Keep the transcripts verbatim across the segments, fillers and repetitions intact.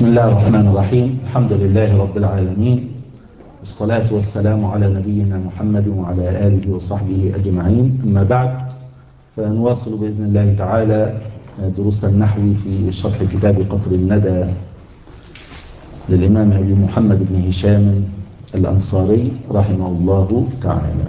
بسم الله الرحمن الرحيم. الحمد لله رب العالمين، والصلاة والسلام على نبينا محمد وعلى آله وصحبه أجمعين. أما بعد، فنواصل بإذن الله تعالى دروس النحو في شرح كتاب قطر الندى للإمام أبي محمد بن هشام الأنصاري رحمه الله تعالى.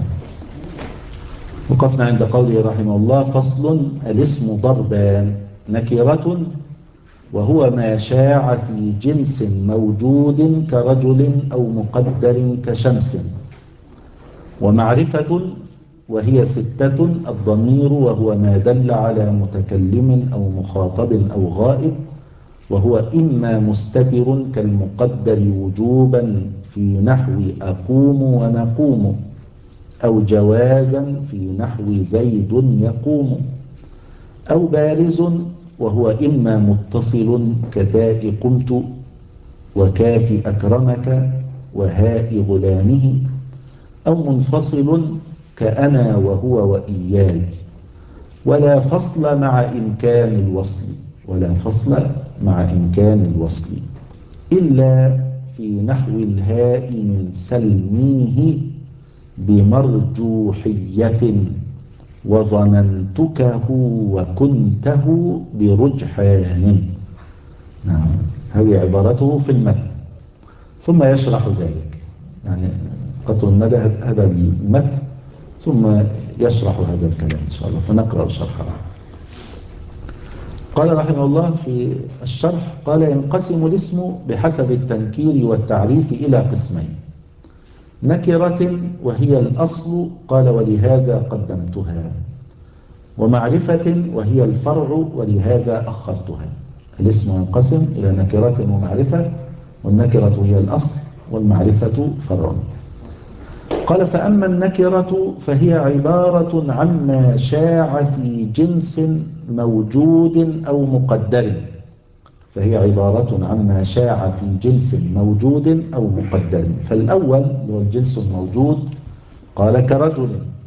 وقفنا عند قوله رحمه الله: فصل: الاسم ضربان: نكرة وهو ما شاع في جنس موجود كرجل أو مقدر كشمس، ومعرفة وهي ستة: الضمير وهو ما دل على متكلم أو مخاطب أو غائب، وهو إما مستتر كالمقدر وجوبا في نحو أقوم ونقوم، أو جوازا في نحو زيد يقوم، أو بارز وهو إما متصل كتاء قمت وكاف أكرمك وهاء غلامه، أو منفصل كأنا وهو وإياي، ولا فصل مع إمكان الوصل ولا فصل مع إمكان الوصل إلا في نحو الهاء من سلميه بمرجوحية وظننتكه وكنته برجحان. نعم، هذه عبارته في المتن، ثم يشرح ذلك. يعني قطر الندى هذا المتن ثم يشرح هذا الكلام إن شاء الله، فنقرأ شرحه. قال رحمه الله في الشرح: قال: ينقسم الاسم بحسب التنكير والتعريف إلى قسمين: نكرة وهي الأصل، قال ولهذا قدمتها، ومعرفة وهي الفرع ولهذا أخرتها. الاسم ينقسم إلى نكرة ومعرفة، والنكرة هي الأصل والمعرفة فرع. قال: فأما النكرة فهي عبارة عما شاع في جنس موجود أو مقدر فهي عبارة عما شاع في جنس موجود أو مقدر. فالأول هو الجنس الموجود، قال كرجل،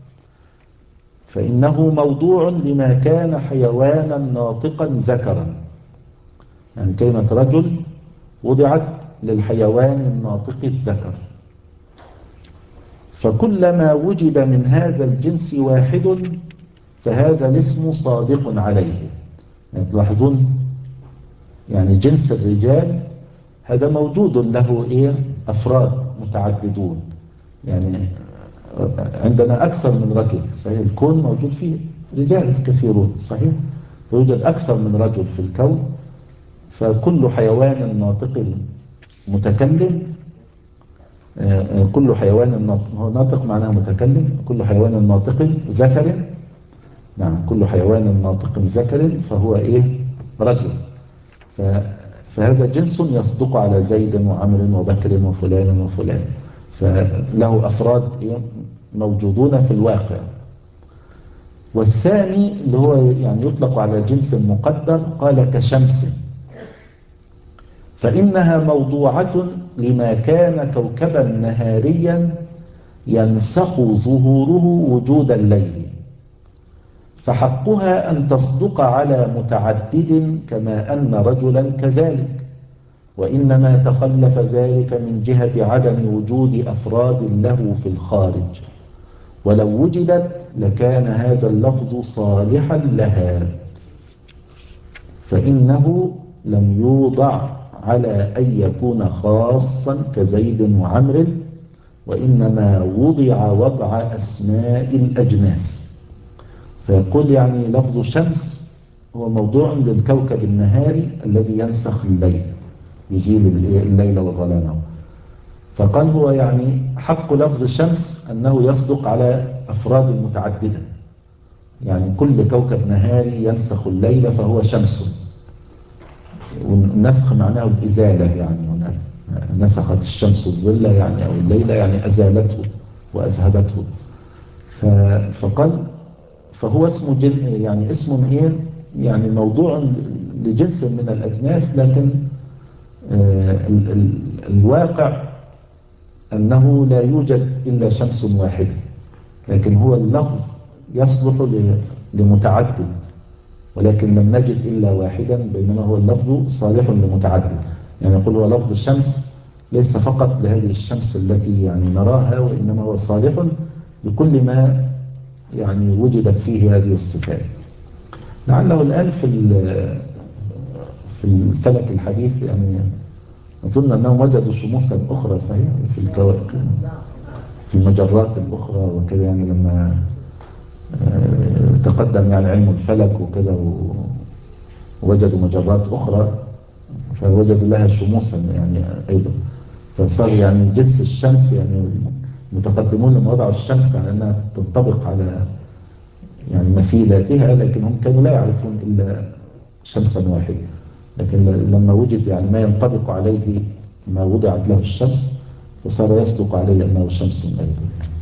فإنه موضوع لما كان حيوانا ناطقا ذكرا. يعني كلمة رجل وضعت للحيوان الناطق الذكر، فكلما وجد من هذا الجنس واحد فهذا الاسم صادق عليه. يعني تلاحظون، يعني جنس الرجال هذا موجود له إيه؟ أفراد متعددون. يعني عندنا أكثر من رجل، صحيح؟ الكون موجود فيه رجال كثيرون، صحيح؟ فيوجد أكثر من رجل في الكون، فكل حيوان ناطق متكلم، كل حيوان ناطق، هو ناطق معناه متكلم، كل حيوان ناطق ذكر، نعم، كل حيوان ناطق ذكر فهو إيه؟ رجل. فهذا جنس يصدق على زيد وعمر وبكر وفلان وفلان، فله أفراد موجودون في الواقع. والثاني اللي هو يعني يطلق على جنس مقدر، قال كشمس، فإنها موضوعة لما كان كوكبا نهاريا ينسخ ظهوره وجود الليل، فحقها أن تصدق على متعدد كما أن رجلا كذلك، وإنما تخلف ذلك من جهة عدم وجود أفراد له في الخارج، ولو وجدت لكان هذا اللفظ صالحا لها، فإنه لم يوضع على أن يكون خاصا كزيد وعمر، وإنما وضع وضع أسماء الأجناس. فيقول يعني لفظ شمس هو موضوع للكوكب النهاري الذي ينسخ الليل، يزيل الليل وظلامه. فقال هو يعني حق لفظ شمس أنه يصدق على أفراد متعددة، يعني كل كوكب نهاري ينسخ الليل فهو شمس، والنسخ معناه الإزالة، يعني هنا نسخت الشمس الظل يعني أو الليل، يعني أزالته وأذهبته. فقال فهو اسم جن، يعني اسم إيه؟ يعني موضوع لجنس من الأجناس، لكن ال ال الواقع أنه لا يوجد إلا شمس واحدة، لكن هو اللفظ يصلح لمتعدد، ولكن لم نجد إلا واحدا، بينما هو اللفظ صالح لمتعدد. يعني يقول هو لفظ الشمس ليس فقط لهذه الشمس التي يعني نراها، وإنما هو صالح لكل ما يعني وجدت فيه هذه الصفات. لعله الآن في في الفلك الحديث يعني أظن أنهم وجدوا شموسا أخرى صحيح في الكواكب في المجرات الأخرى وكذا، يعني لما تقدم يعني علم الفلك وكذا ووجدوا مجرات أخرى فوجدوا لها شموسا يعني أيضا، فصار يعني جنس الشمس يعني متقدمون لما وضعوا الشمس على أنها تنطبق على يعني مثيلاتها، لكن هم كانوا لا يعرفون إلا شمسا واحدة، لكن لما وجد يعني ما ينطبق عليه ما وضعت له الشمس فصار يصدق عليه أنه شمس أيضا.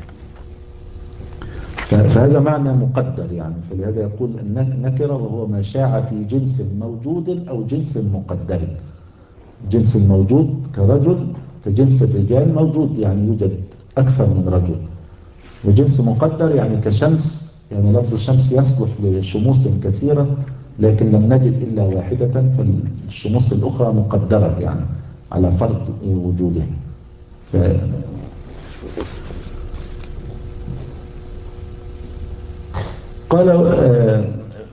فهذا معنى مقدر يعني، فلهذا يقول النكرة وهو ما شاع في جنس موجود أو جنس مقدر. جنس الموجود كرجل، فجنس الرجال موجود يعني يوجد أكثر من رجل، وجنس مقدر يعني كشمس، يعني لفظ الشمس يصلح لشموس كثيرة لكن لم نجد إلا واحدة، فالشموس الأخرى مقدرة يعني على فرض وجودها. ف... قال آه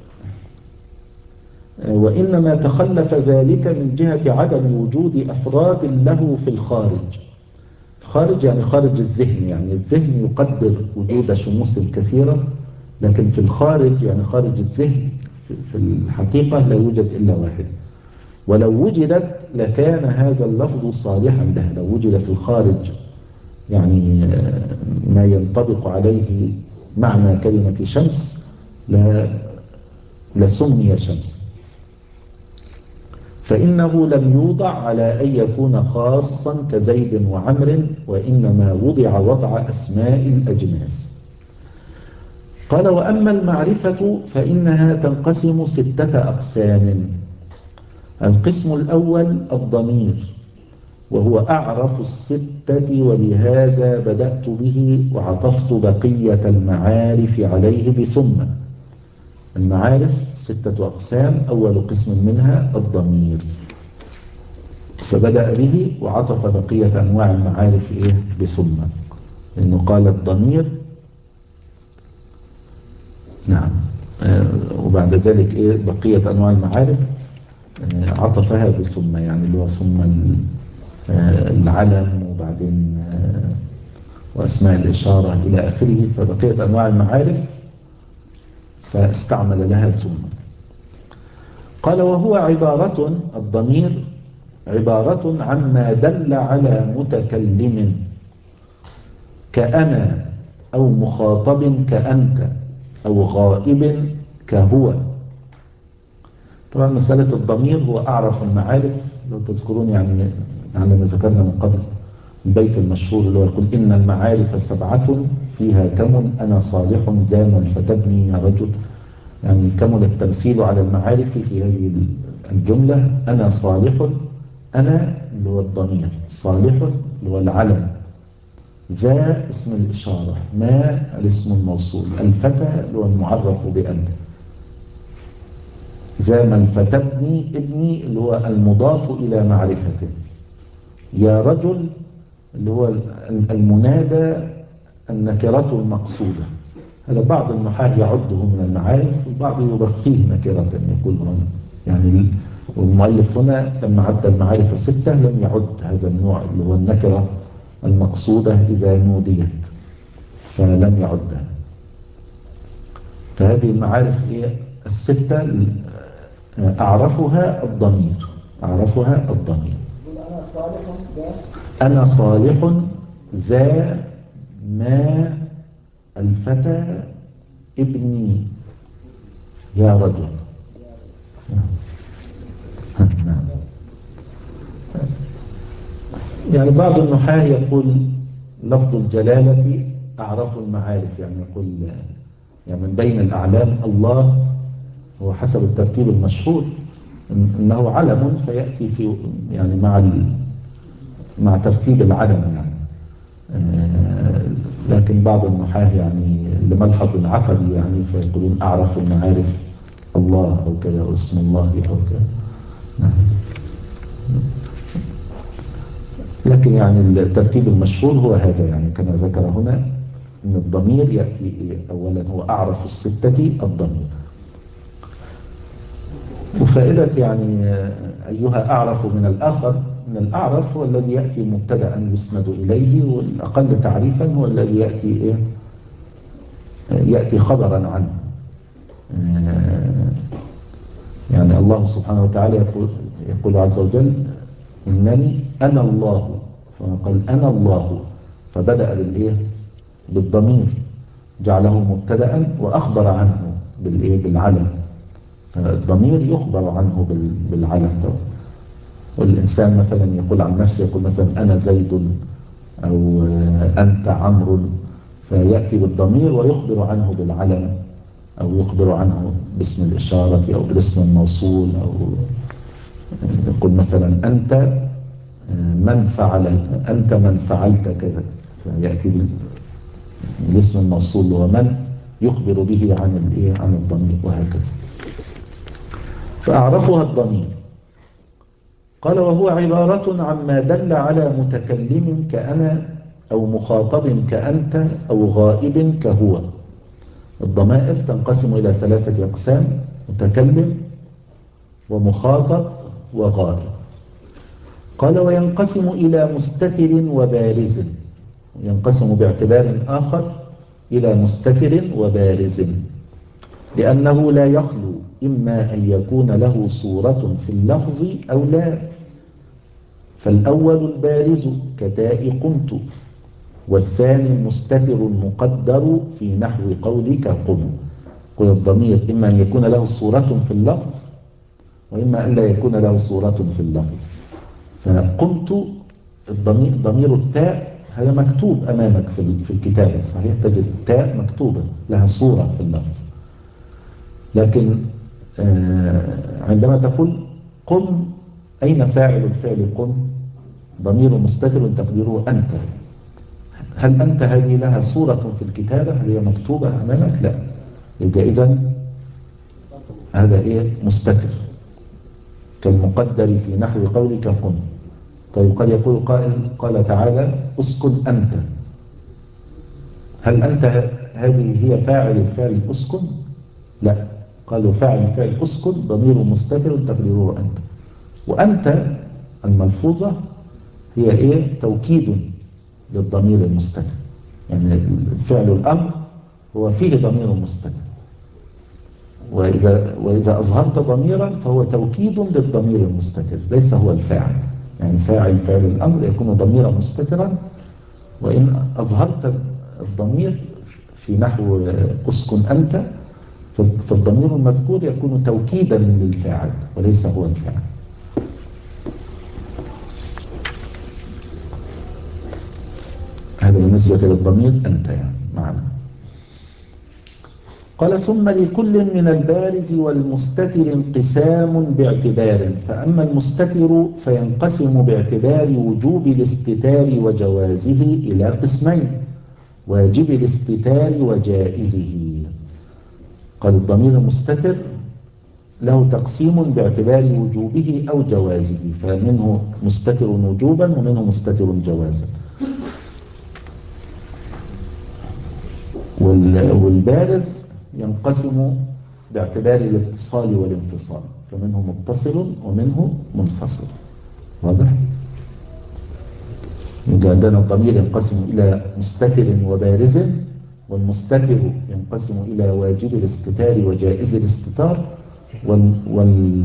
وإنما تخلف ذلك من جهة عدم وجود أفراد له في الخارج. خارج يعني خارج الذهن، يعني الذهن يقدر وجود شموس كثيرة، لكن في الخارج يعني خارج الذهن في الحقيقة لا يوجد إلا واحد. ولو وجدت لكان هذا اللفظ صالحا لها، لو وجد في الخارج يعني ما ينطبق عليه معنى كلمة شمس لا لسمي شمس، فإنه لم يوضع على أن يكون خاصا كزيد وعمر، وإنما وضع وضع أسماء الأجناس. قال وأما المعرفة فإنها تنقسم ستة أقسام. القسم الأول الضمير، وهو أعرف الستة، ولهذا بدأت به وعطفت بقية المعارف عليه بثم. المعارف ستة أقسام، أول قسم منها الضمير، فبدأ به وعطف بقية أنواع المعارف إيه بثم، إنه قال الضمير نعم آه وبعد ذلك إيه بقية أنواع المعارف آه عطفها بثم، يعني اللي هو ثم آه العلم وبعدين آه وأسماء الإشارة إلى آخره، فبقية أنواع المعارف فاستعمل لها ثم. قال وهو عبارة الضمير عبارة عما دل على متكلم كأنا، أو مخاطب كأنت، أو غائب كهو. طبعا مسألة الضمير هو أعرف المعارف، لو تذكرون يعني يعني ما ذكرنا من قبل البيت المشهور اللي هو يقول إن المعارف سبعة فيها كم أنا صالح زاما فتبني يا رجل، يعني كمل التمثيل على المعارف في هذه الجملة. أنا صالح، أنا اللي هو الضمير، صالح اللي هو العلم، ذا اسم الإشارة، ما الاسم الموصول، الفتى اللي هو المعرف بأن، ذا من فتبني ابني اللي هو المضاف إلى معرفته، يا رجل اللي هو المنادى النكرة المقصودة. هذا بعض النحاة يعده من المعارف والبعض يبقيه نكرة، يقول هنا يعني والمؤلف هنا لما عد المعارف الستة لم يعد هذا النوع اللي هو النكرة المقصودة إذا نوديت، فلم يعدها. فهذه المعارف الستة أعرفها الضمير، أعرفها الضمير. أنا صالح ذا ما الفتى ابني يا رجل. يعني بعض النحاة يقول لفظ الجلالة أعرف المعارف، يعني يقول يعني من بين الأعلام الله، هو حسب الترتيب المشهور إنه علم فيأتي في يعني مع مع ترتيب العلم يعني. لكن بعض النحاة يعني لملحظ عقدي يعني فيقولون أعرف المعارف الله أو كذا، اسم الله أو كذا. لكن يعني الترتيب المشهور هو هذا، يعني كما ذكر هنا أن الضمير يأتي أولا، هو أعرف الستة الضمير. وفائدة يعني أيها أعرف من الآخر، من الأعرف هو الذي يأتي مبتدأ يسند إليه، والأقل تعريفا هو الذي يأتي إيه؟ يأتي خبرا عنه. يعني الله سبحانه وتعالى يقول, يقول عز وجل إنني أنا الله، فقال أنا الله، فبدأ بالإيه؟ بالضمير، جعله مبتدأ وأخبر عنه بالإيه؟ بالعلم. فالضمير يخبر عنه بالعلم ده. والإنسان مثلا يقول عن نفسه، يقول مثلا أنا زيد أو أنت عمرو، فيأتي بالضمير ويخبر عنه بالعلم، أو يخبر عنه باسم الإشارة أو باسم الموصول، أو يقول مثلا أنت من فعل أنت من فعلت كذا، فيأتي بالاسم الموصول ومن يخبر به عن الإيه؟ عن الضمير، وهكذا. فأعرفها الضمير. قال وهو عبارة عما دل على متكلم كأنا، أو مخاطب كأنت، أو غائب كهو. الضمائر تنقسم إلى ثلاثة أقسام: متكلم ومخاطب وغائب. قال وينقسم إلى مستتر وبارز، ينقسم باعتبار آخر إلى مستتر وبارز، لأنه لا يخلو إما أن يكون له صورة في اللفظ أو لا. فالأول البارز كتاء قمت، والثاني المستتر المقدر في نحو قولك قم. قل الضمير إما أن يكون له صورة في اللفظ، وإما أن لا يكون له صورة في اللفظ. فقمت الضمير ضمير التاء هذا مكتوب أمامك في الكتابة، صحيح تجد التاء مكتوبة لها صورة في اللفظ، لكن عندما تقول قم، أين فاعل الفعل قم؟ ضمير مستتر تقديره أنت. هل أنت هذه لها صورة في الكتابة؟ هل هي مكتوبة أمامك؟ لا. يبقى إذن هذا إيه؟ مستتر، كالمقدر في نحو قولك قم. طيب قد يقول قائل قال تعالى اسكن أنت، هل أنت هذه هي فاعل الفعل اسكن؟ لا، قالوا فاعل الفعل اسكن ضمير مستتر تقديره أنت. وأنت الملفوظة هي إيه؟ توكيد للضمير المستتر، يعني فعل الأمر هو فيه ضمير مستتر، وإذا, وإذا أظهرت ضميرا فهو توكيد للضمير المستتر، ليس هو الفاعل. يعني فاعل فعل الأمر يكون ضميرا مستترا، وإن أظهرت الضمير في نحو أسكن أنت فالضمير المذكور يكون توكيدا للفاعل وليس هو الفاعل. هذا بالنسبة للضمير أنت يعني معنا. قال ثم لكل من البارز والمستتر انقسام باعتبار، فأما المستتر فينقسم باعتبار وجوب الاستتار وجوازه إلى قسمين: واجب الاستتار وجائزه. قال الضمير المستتر له تقسيم باعتبار وجوبه أو جوازه، فمنه مستتر وجوبا ومنه مستتر جوازا. والبارز ينقسم باعتبار الاتصال والانفصال، فمنه متصل ومنه منفصل. واضح؟ يبقى عندنا الضمير ينقسم إلى مستتر وبارز، والمستتر ينقسم إلى واجب الاستتار وجائز الاستتار، وال وال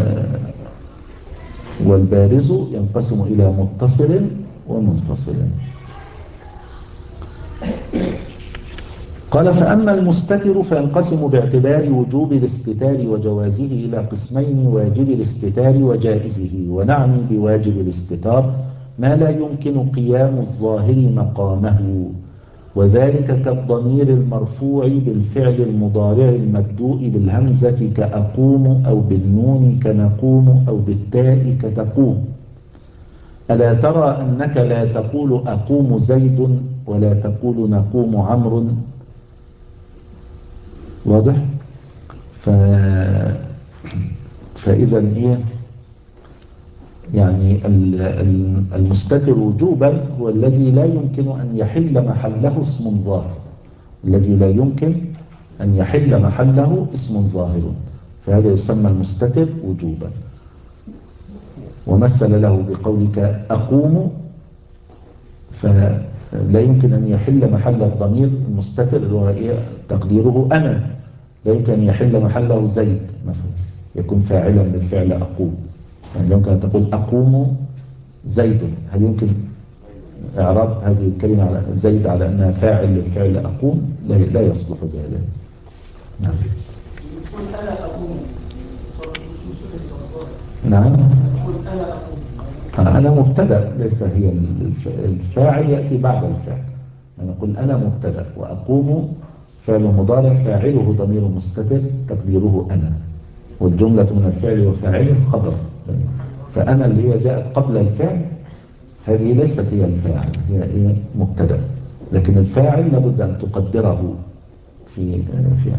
والبارز ينقسم إلى متصل ومنفصل. قال فأما المستتر فينقسم باعتبار وجوب الاستتار وجوازه إلى قسمين: واجب الاستتار وجائزه. ونعني بواجب الاستتار ما لا يمكن قيام الظاهر مقامه، وذلك كالضمير المرفوع بالفعل المضارع المبدوء بالهمزة كأقوم، أو بالنون كنقوم، أو بالتاء كتقوم. ألا ترى أنك لا تقول أقوم زيد ولا تقول نقوم عمرو؟ واضح؟ ف... فإذا إيه؟ يعني المستتر وجوبا هو الذي لا يمكن أن يحل محله اسم ظاهر، الذي لا يمكن أن يحل محله اسم ظاهر، فهذا يسمى المستتر وجوبا. ومثل له بقولك أقوم، فلا يمكن أن يحل محل الضمير المستتر اللي هو إيه تقديره أنا، لا يمكن أن يحل محله زيد مثلا يكون فاعلا للفعل أقوم. يعني يمكن أن تقول أقوم زيد، هل يمكن إعراب هذه الكلمة على زيد على أنها فاعل للفعل أقوم؟ لا, لا يصلح ذلك. نعم. نعم. أنا مبتدأ، ليس هي الفاعل يأتي بعد الفعل. أنا أقول أنا مبتدأ وأقوم فعل مضارع فاعله ضمير مستتر تقديره أنا، والجملة من الفعل وفاعله خبر، فأنا اللي هي جاءت قبل الفعل هذه ليست هي الفاعل، هي إيه مبتدأ، لكن الفاعل لابد أن تقدره في في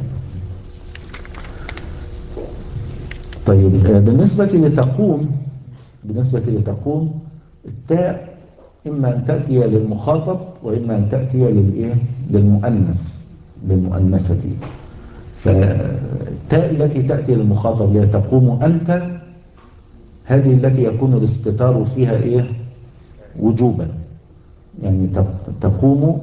طيب. بالنسبة لتقوم بالنسبة لتقوم التاء إما أن تأتي للمخاطب وإما أن تأتي للإيه للمؤنث للمؤنثة. فالتاء التي تأتي للمخاطب اللي تقوم أنت، هذه التي يكون الاستتار فيها إيه وجوبا، يعني تقوم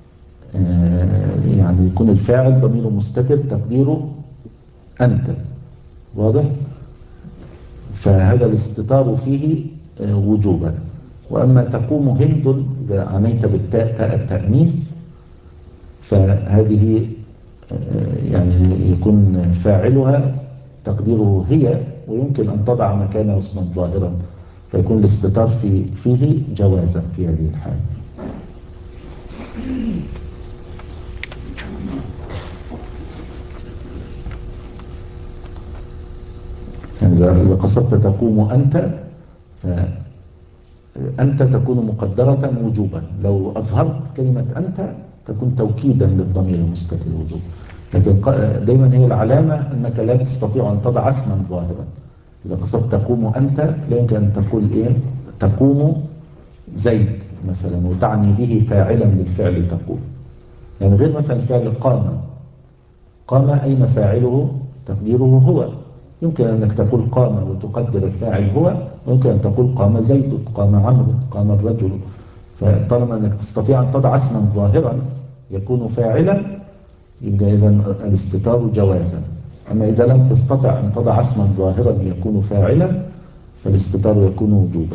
يعني يكون الفاعل ضمير مستتر تقديره أنت، واضح؟ فهذا الاستتار فيه وجوبا. وأما تقوم هند إذا عنيت بالتاء تاء التأنيث، فهذه يعني يكون فاعلها تقديره هي، ويمكن أن تضع مكانه اسما ظاهرا، فيكون الاستتار في فيه جوازا في هذه الحال. يعني إذا قصدت تقوم أنت، فأنت تكون مقدرة وجوبا، لو أظهرت كلمة أنت تكون توكيدا للضمير المستتر وجوبا، لكن دايما هي العلامة أنك لا تستطيع أن تضع اسما ظاهرا. إذا قصدت تقوم أنت لا يمكن أن تقول إيه تقوم زيد مثلا وتعني به فاعلا للفعل تقوم، يعني غير مثلا فعل قام. قام أين فاعله تقديره هو، يمكن أنك تقول قام وتقدر الفاعل هو، ويمكن أن تقول قام زيد قام عمرو قام الرجل. فطالما أنك تستطيع أن تضع اسما ظاهرا يكون فاعلا يبقى إذن الاستتار جوازا. أما إذا لم تستطع أن تضع اسما ظاهرا يكون فاعلا فالاستتار يكون وجوبا.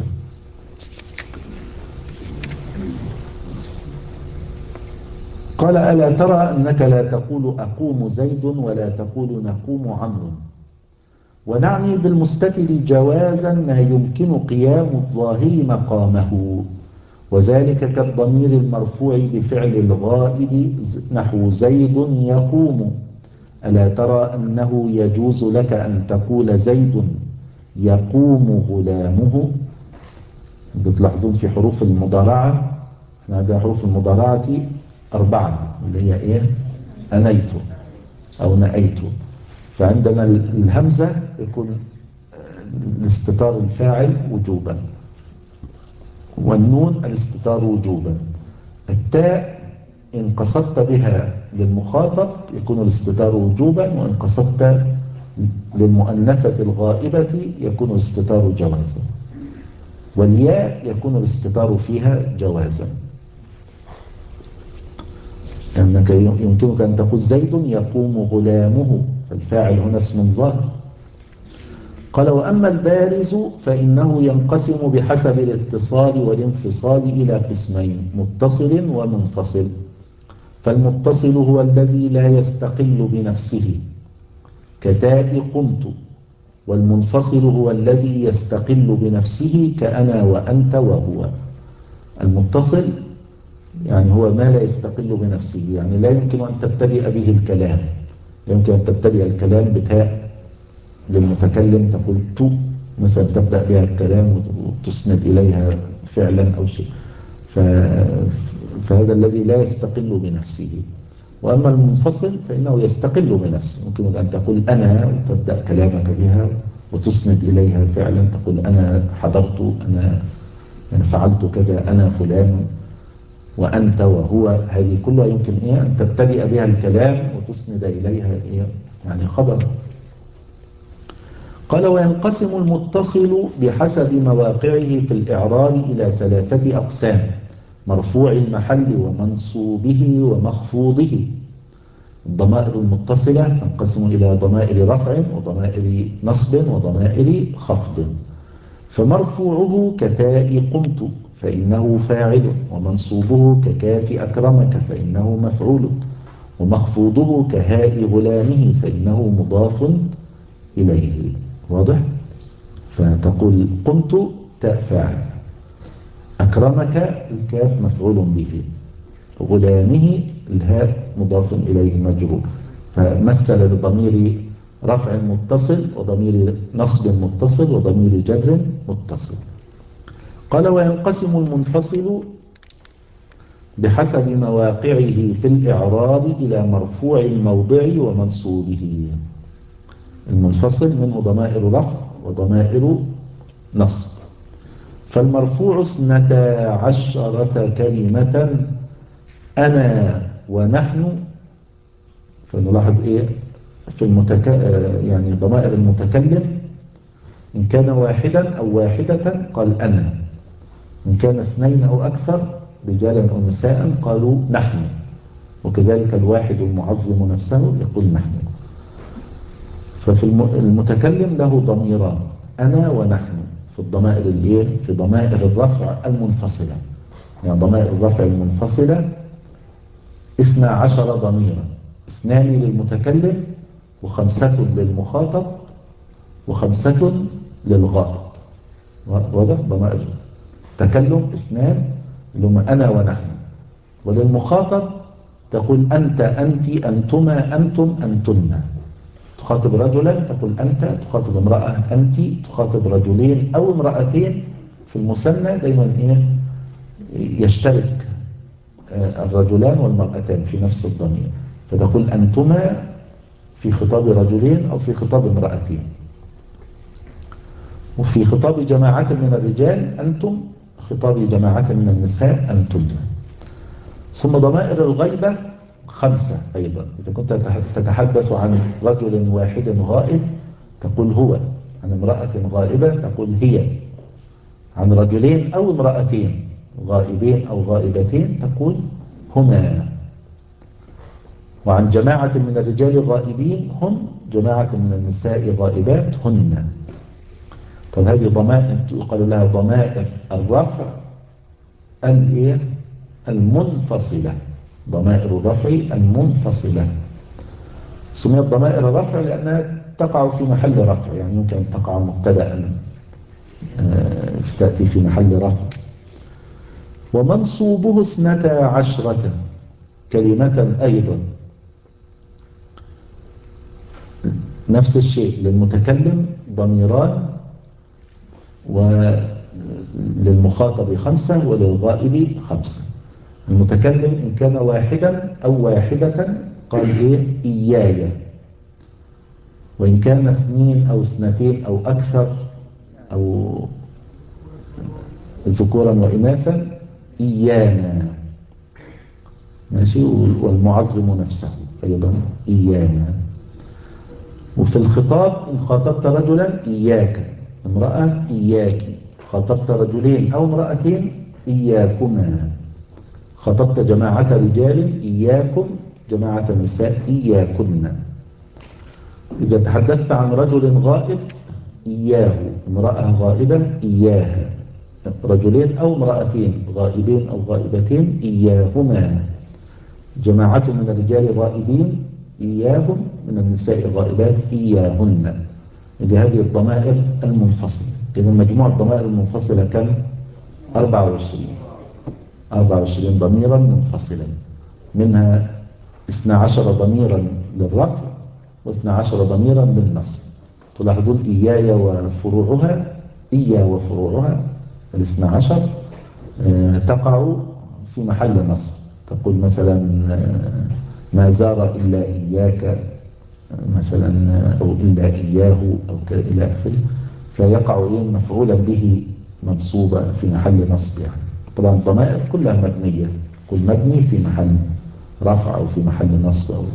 قال ألا ترى أنك لا تقول أقوم زيد ولا تقول نقوم عمرو. ونعني بالمستتر جوازا ما يمكن قيام الظاهر مقامه، وذلك كالضمير المرفوع بفعل الغائب نحو زيد يقوم. ألا ترى أنه يجوز لك أن تقول زيد يقوم غلامه. بتلاحظون في حروف المضارعة احنا عندنا حروف المضارعة أربعة اللي هي إيه أنيت أو نأيت، فعندنا الهمزة يكون الاستتار الفاعل وجوبا، والنون الاستتار وجوبا. التاء إن قصدت بها للمخاطب يكون الاستتار وجوبا، وإن قصدت للمؤنثة الغائبة يكون الاستتار جوازا. والياء يكون الاستتار فيها جوازا، أنك يمكنك أن تقول زيد يقوم غلامه، فالفاعل هنا اسم ظاهر. قال وأما البارز فإنه ينقسم بحسب الاتصال والانفصال إلى قسمين متصل ومنفصل. فالمتصل هو الذي لا يستقل بنفسه كتاء قمت، والمنفصل هو الذي يستقل بنفسه كأنا وأنت وهو. المتصل يعني هو ما لا يستقل بنفسه، يعني لا يمكن أن تبتدئ به الكلام، لا يمكن أن تبتدئ الكلام بتاء للمتكلم تقول تو مثلا تبدأ بها الكلام وتسند إليها فعلا أو شيء، فهذا الذي لا يستقل بنفسه. وأما المنفصل فإنه يستقل بنفسه، ممكن أن تقول أنا وتبدأ كلامك بها وتسند إليها فعلا، تقول أنا حضرت، أنا يعني فعلت كذا، أنا فلان، وأنت وهو. هذه كلها يمكن إيه أن تبتدئ بها الكلام وتسند إليها إيه يعني خبر. قال وينقسم المتصل بحسب مواقعه في الإعراب إلى ثلاثة أقسام: مرفوع المحل ومنصوبه ومخفوضه. الضمائر المتصلة تنقسم إلى ضمائر رفع وضمائر نصب وضمائر خفض. فمرفوعه كتاء قمت فإنه فاعل، ومنصوبه ككاف أكرمك فإنه مفعول، ومخفوضه كهاء غلامه فإنه مضاف إليه. واضح؟ فتقول قمت تاء فاعل، أكرمك الكاف مفعول به، غلامه الهاء مضاف إليه مجرور. فمثل لضمير رفع متصل وضمير نصب متصل وضمير جر متصل. قال وينقسم المنفصل بحسب مواقعه في الإعراب إلى مرفوع الموضع ومنصوبه. المنفصل منه ضمائر رفع وضمائر نصب. فالمرفوع اثنتا عشرة كلمة أنا ونحن. فنلاحظ إيه في المتك... يعني ضمائر المتكلم، إن كان واحدا أو واحدة قال أنا، إن كان اثنين أو أكثر رجالا أو نساء قالوا نحن، وكذلك الواحد المعظم نفسه يقول نحن. ففي المتكلم له ضميران أنا ونحن في الضمائر الإيه في ضمائر الرفع المنفصلة. يعني ضمائر الرفع المنفصلة اثنا عشر ضميرا، اثنان للمتكلم وخمسة للمخاطب وخمسة للغائب. واضح؟ ضمائر تكلم اثنان اللي هم أنا ونحن. وللمخاطب تقول أنت أنت أنتما أنتم أنتن. تخاطب رجلا تقول أنت، تخاطب امرأة أنت، تخاطب رجلين أو امرأتين. في المثنى دايما إيه يشترك الرجلان والمرأتان في نفس الضمير، فتقول أنتما في خطاب رجلين أو في خطاب امرأتين. وفي خطاب جماعة من الرجال أنتم، خطاب جماعة من النساء أنتم. ثم ضمائر الغيبة خمسة أيضا. إذا كنت تتحدث عن رجل واحد غائب تقول هو، عن امرأة غائبة تقول هي، عن رجلين أو امرأتين غائبين أو غائبتين تقول هما، وعن جماعة من الرجال غائبين هم، جماعة من النساء غائبات هن. طيب هذه ضمائر يقال لها ضمائر الرفع الايه المنفصلة، ضمائر الرفع المنفصلة. سميت ضمائر الرفع لأنها تقع في محل رفع، يعني يمكن أن تقع مبتدأ تأتي في محل رفع. ومنصوبه اثنتا عشرة كلمة أيضا، نفس الشيء، للمتكلم ضميران وللمخاطب خمسة وللغائب خمسة. المتكلم إن كان واحدا أو واحدة قال إيه إياي، وإن كان اثنين أو اثنتين أو أكثر أو ذكورا وإناثا إيانا. ماشي. والمعظم نفسه أيضا إيانا. وفي الخطاب إن خاطبت رجلا إياك، امرأة إياك، خاطبت رجلين أو امرأتين إياكما، خاطبت جماعة رجال إياكم، جماعة نساء إياكن. إذا تحدثت عن رجل غائب إياه، امرأة غائبة إياها، رجلين أو امرأتين غائبين أو غائبتين إياهما، جماعة من الرجال غائبين إياهم، من النساء غائبات إياهن. إذا هذه الضمائر المنفصلة. إذا مجموع الضمائر المنفصلة كم؟ أربعة وعشرين أربعة وعشرين ضميرا منفصلا، منها اثنا عشر ضميرا للرفع واثنا عشر ضميرا للنصب. تلاحظون إياي وفروعها، إيا وفروعها الاثنى عشر تقع في محل نصب. تقول مثلا ما زار إلا إياك، مثلا أو إلا إياه أو إلى آخره، فيقع إيه مفعولا به منصوبة في محل نصب يعني. طبعا الضمائر كلها مبنية، كل مبني في محل رفع أو في محل نصب أو.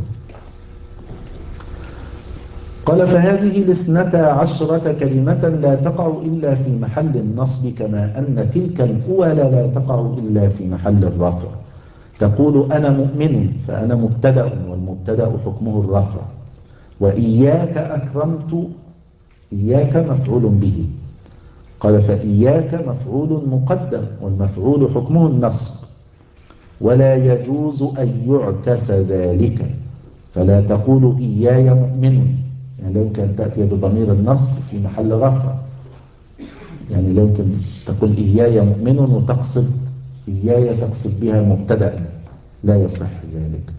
قال فهذه الاثنتا عشرة كلمة لا تقع إلا في محل النصب، كما أن تلك الأولى لا تقع إلا في محل الرفع. تقول أنا مؤمن، فأنا مبتدأ، والمبتدأ حكمه الرفع. وإياك أكرمت، إياك مفعول به. قال فإياك مفعول مقدم، والمفعول حكمه النصب. ولا يجوز أن يعكس ذلك، فلا تقول إياي مؤمن، يعني لا يمكن أن تأتي بضمير النصب في محل رفع، يعني لا يمكن تقول إياي مؤمن وتقصد إياي تقصد بها مبتدأ، لا يصح ذلك.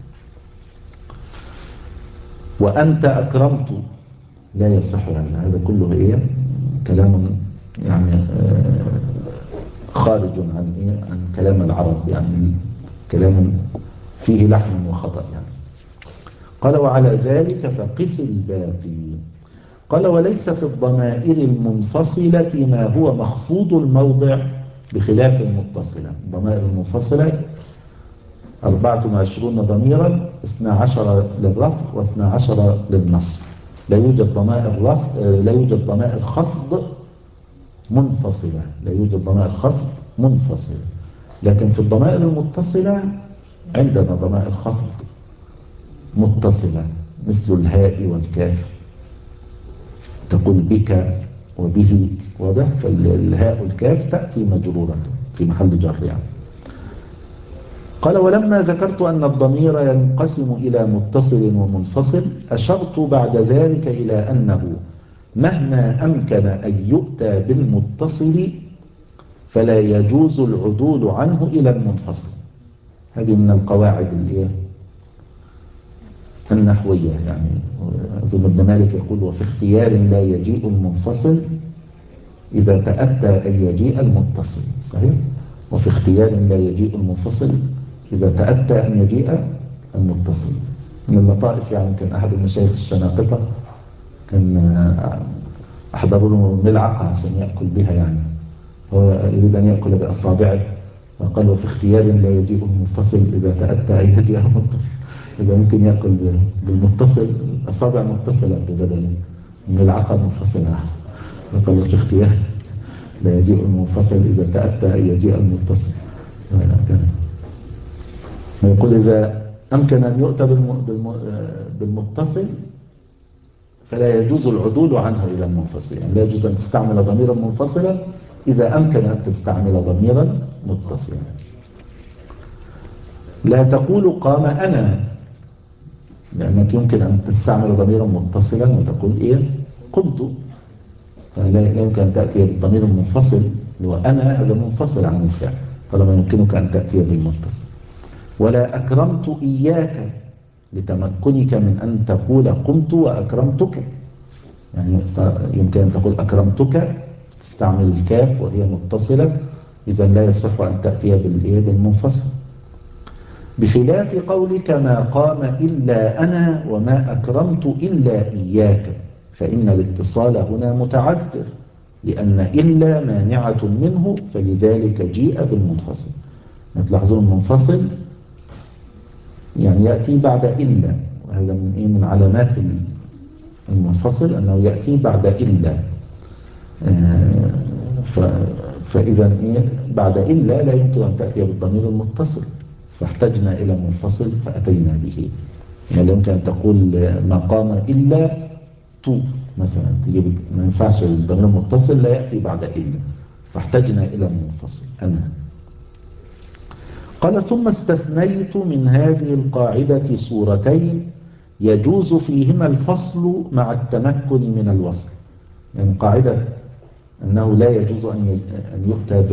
وأنت أكرمت لا يصح، يعني هذا كله إيه كلام يعني خارج عن إيه عن كلام العرب، يعني كلام فيه لحن وخطأ يعني. قال وعلى ذلك فقس الباقي. قال وليس في الضمائر المنفصلة ما هو مخفوض الموضع بخلاف المتصلة. الضمائر المنفصلة أربعة وعشرون ضميرا، اثنا عشر للرفع واثنا عشر للنصب. لا يوجد ضمائر رفع، لا يوجد ضمائر خفض منفصلة، لا يوجد ضمائر خفض منفصلة. لكن في الضمائر المتصلة عندنا ضمائر خفض متصلة مثل الهاء والكاف، تقول بك وبه، واضح؟ فالهاء والكاف تأتي مجرورة في محل جر يعني. قال ولما ذكرت أن الضمير ينقسم إلى متصل ومنفصل، أشرت بعد ذلك إلى أنه مهما أمكن أن يؤتى بالمتصل فلا يجوز العدول عنه إلى المنفصل. هذه من القواعد النحوية يعني. أظن ابن مالك يقول وفي اختيار لا يجيء المنفصل إذا تأتى أن يجيء المتصل، صحيح؟ وفي اختيار لا يجيء المنفصل إذا تأتى أن يجيء المتصل. من اللطائف يعني كان أحد المشايخ الشناقطة كان أحضروا له ملعقة عشان يأكل بها، يعني هو يريد أن يأكل بأصابعه، وقال وفي اختيار لا يجيء المنفصل إذا تأتى أن يجيء المتصل. إذا ممكن يأكل بالمتصل، أصابع متصلة ببدل ملعقة منفصلة. وقال في اختيار لا يجيء المنفصل إذا تأتى أن يجيء المتصل. ويقول إذا أمكن أن يؤتى بالمتصل فلا يجوز العدول عنه إلى المنفصل، يعني لا يجوز أن تستعمل ضميرا منفصلا إذا أمكن أن تستعمل ضميرا متصلا. لا تقول قام أنا، لأنك يمكن أن تستعمل ضميرا متصلا وتقول إيه قمت، فلا يمكن أن تأتي بالضمير المنفصل اللي هو أنا، هذا منفصل عن الفعل، طالما يمكنك أن تأتي بالمتصل. ولا أكرمت إياك لتمكنك من أن تقول قمت وأكرمتك، يعني يمكن أن تقول أكرمتك تستعمل الكاف وهي متصلة، إذا لا يصح أن تأتي بالمنفصل. بخلاف قولك ما قام إلا أنا وما أكرمت إلا إياك، فإن الاتصال هنا متعذر لأن إلا مانعة منه، فلذلك جيء بالمنفصل. تلاحظون المنفصل يعني يأتي بعد إلا، وهذا من إيه من علامات المنفصل أنه يأتي بعد إلا. فإذا إيه بعد إلا لا يمكن أن تأتي بالضمير المتصل، فاحتجنا إلى منفصل فأتينا به. يعني لا يمكن أن تقول ما قام إلا تو مثلا، تجيب ما ينفعش الضمير المتصل لا يأتي بعد إلا، فاحتجنا إلى منفصل أنا. قال ثم استثنيت من هذه القاعدة صورتين يجوز فيهما الفصل مع التمكن من الوصل. يعني قاعدة أنه لا يجوز أن يؤتى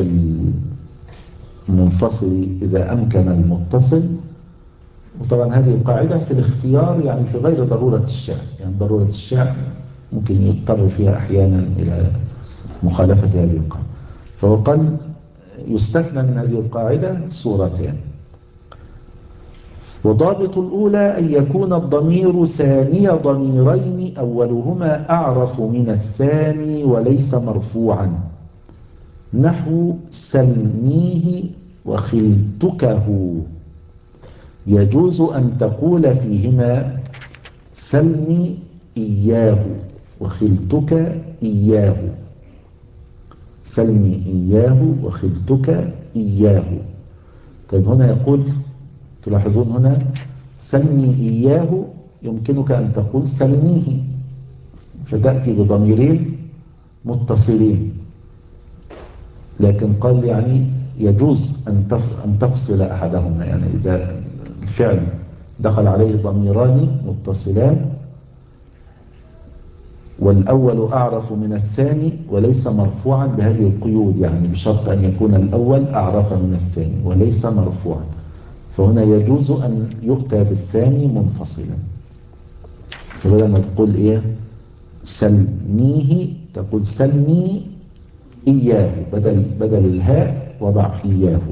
بالمنفصل إذا أمكن المتصل، وطبعا هذه القاعدة في الاختيار يعني في غير ضرورة الشعر، يعني ضرورة الشعر ممكن يضطر فيها أحيانا إلى مخالفة هذه القاعدة. فهو قال يستثنى من هذه القاعدة صورتين. وضابط الأولى أن يكون الضمير ثاني ضميرين أولهما أعرف من الثاني وليس مرفوعا، نحو سلنيه وخلتكه. يجوز أن تقول فيهما سلني إياه وخلتك إياه، سلني إياه وخلتك إياه. طيب هنا يقول، تلاحظون هنا سلني إياه يمكنك أن تقول سلنيه، فتأتي بضميرين متصلين، لكن قال يعني يجوز أن تفصل أحدهما، يعني إذا الفعل دخل عليه ضميران متصلان والأول أعرف من الثاني وليس مرفوعا بهذه القيود، يعني بشرط أن يكون الأول أعرف من الثاني وليس مرفوعا، فهنا يجوز أن يؤتى بالثاني منفصلا. فبدل ما تقول إيه سلنيه تقول سلني إياه، بدل, بدل الهاء وضع إياه.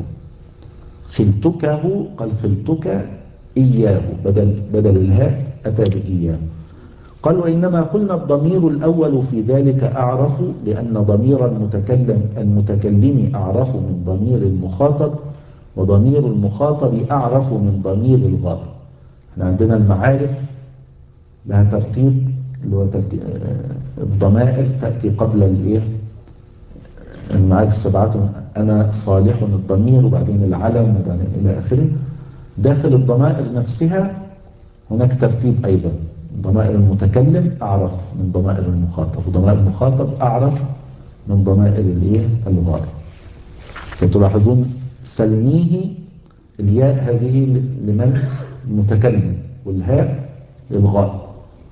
خلتكه قال خلتك إياه، بدل, بدل الهاء أتى بإياه. قال وإنما قلنا الضمير الأول في ذلك أعرف لأن ضمير المتكلم المتكلم أعرف من ضمير المخاطب، وضمير المخاطب أعرف من ضمير الغائب. احنا عندنا المعارف لها ترتيب، اللي هو ترتيب الضمائر تأتي قبل الايه، المعارف سبعة، أنا صالح الضمير وبعدين العلم وبعدين إلى آخره. داخل الضمائر نفسها هناك ترتيب أيضا، ضمائر المتكلم أعرف من ضمائر المخاطب، وضمائر المخاطب أعرف من ضمائر الايه الغائب. فتلاحظون سلنيه الياء هذه لمن المتكلم والهاء للغائب،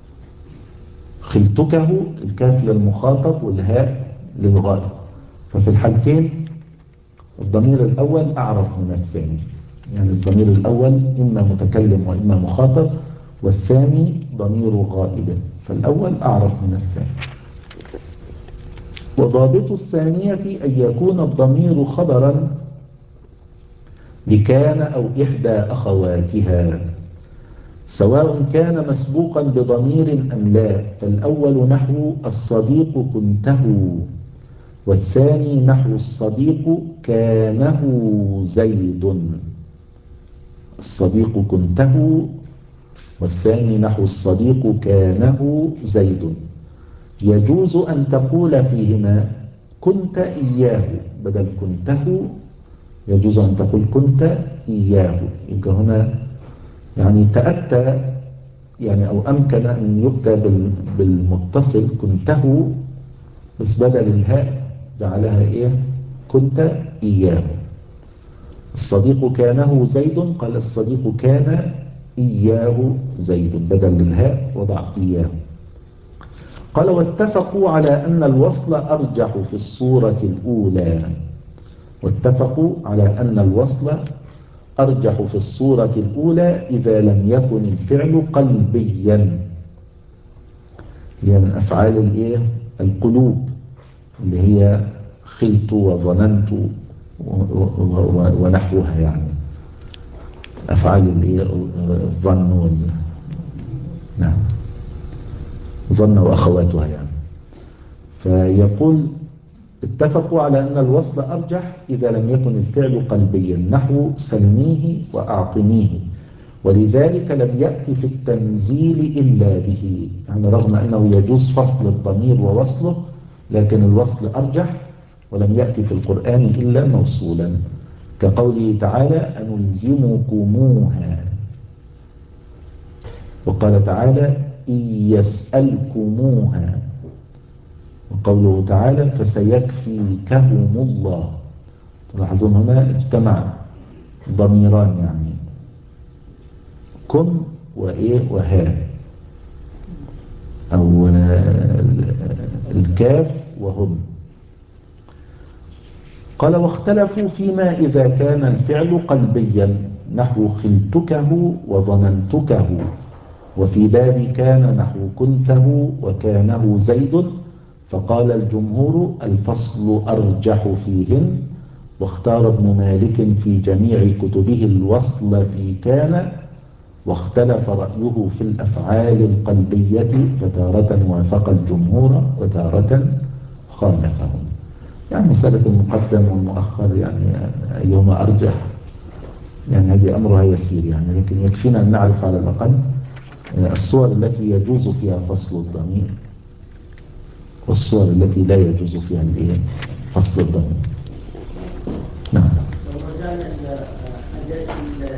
خلتكه الكاف للمخاطب والهاء للغائب. ففي الحالتين الضمير الأول أعرف من الثاني، يعني الضمير الأول إما متكلم وإما مخاطب، والثاني ضمير غائب، فالأول أعرف من الثاني. وضابط الثانية أن يكون الضمير خبرا لكان أو إحدى أخواتها، سواء كان مسبوقا بضمير أم لا. فالأول نحو الصديق كنته، والثاني نحو الصديق كانه زيد. الصديق كنته والثاني نحو الصديق كانه زيد. يجوز أن تقول فيهما كنت إياه بدل كنته، يجوز أن تقول كنت إياه. يبقى هنا يعني تأتى يعني أو أمكن أن يؤتى بالمتصل كنته، بس بدل الهاء جعلها إيه كنت إياه. الصديق كانه زيد قال الصديق كان إياه زيد، بدل الهاء وضع إياه. قال واتفقوا على أن الوصل أرجح في الصورة الأولى، واتفقوا على أن الوصل أرجح في الصورة الأولى إذا لم يكن الفعل قلبيا، اللي من أفعال الإيه القلوب، اللي هي خلت وظننت ونحوها، يعني أفعال الظن وال... نعم ظن وأخواتها يعني. فيقول اتفقوا على أن الوصل أرجح إذا لم يكن الفعل قلبيا، نحو سلميه وأعطنيه، ولذلك لم يأتي في التنزيل إلا به، يعني رغم أنه يجوز فصل الضمير ووصله لكن الوصل أرجح، ولم يأتي في القرآن إلا موصولا، كقوله تعالى أنلزمكموها، وقال تعالى إن يسألكموها، وقوله تعالى فسيكفيكهم الله. تلاحظون هنا اجتمع ضميران، يعني كم وإيه وها، أو الكاف وهم. قال واختلفوا فيما إذا كان الفعل قلبيا، نحو خلتكه وظننتكه، وفي باب كان نحو كنته وكانه زيد. فقال الجمهور الفصل أرجح فيهن، واختار ابن مالك في جميع كتبه الوصل في كان واختلف رأيه في الأفعال القلبية فتارة وافق الجمهور وتارة خالفهم. يعني مسألة المقدم والمؤخر يعني أيهما أرجح، يعني هذه أمرها يسير يعني، لكن يكفينا أن نعرف على الأقل الصور التي يجوز فيها فصل الضمير والصور التي لا يجوز فيها فصل الضمير. نعم. لو رجعنا إلى أداة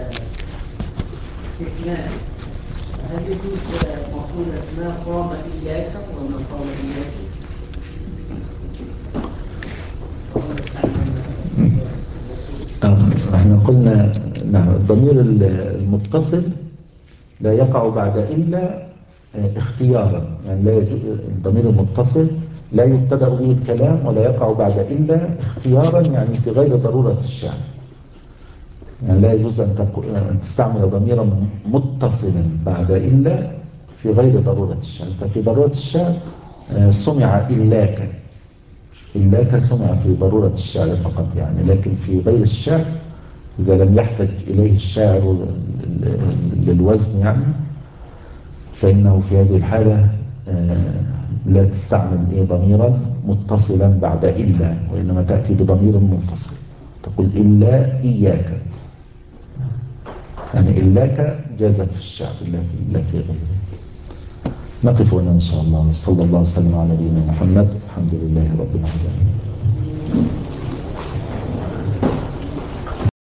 الاستثناء، هل يجوز مقولة ما قام إياك وما قام إياك؟ احنا قلنا نعم الضمير المتصل لا يقع بعد إلا اختيارا، يعني لا يجوز الضمير المتصل لا يبتدأ به الكلام ولا يقع بعد إلا اختيارا، يعني في غير ضرورة الشعر. يعني لا يجوز أن تستعمل ضميرا متصلا بعد إلا في غير ضرورة الشعر. ففي ضرورة الشعر سمع إلاك، إلاك سمع في ضرورة الشعر فقط يعني، لكن في غير الشعر إذا لم يحتج إليه الشاعر للوزن يعني، فإنه في هذه الحالة لا تستعمل إيه ضميرا متصلا بعد إلا، وإنما تأتي بضمير منفصل تقول إلا إياك، يعني إلاك جازت في الشعر إلا في, إلا في غيره. نقف هنا إن شاء الله. صلى الله وسلم على نبينا محمد، الحمد لله رب العالمين.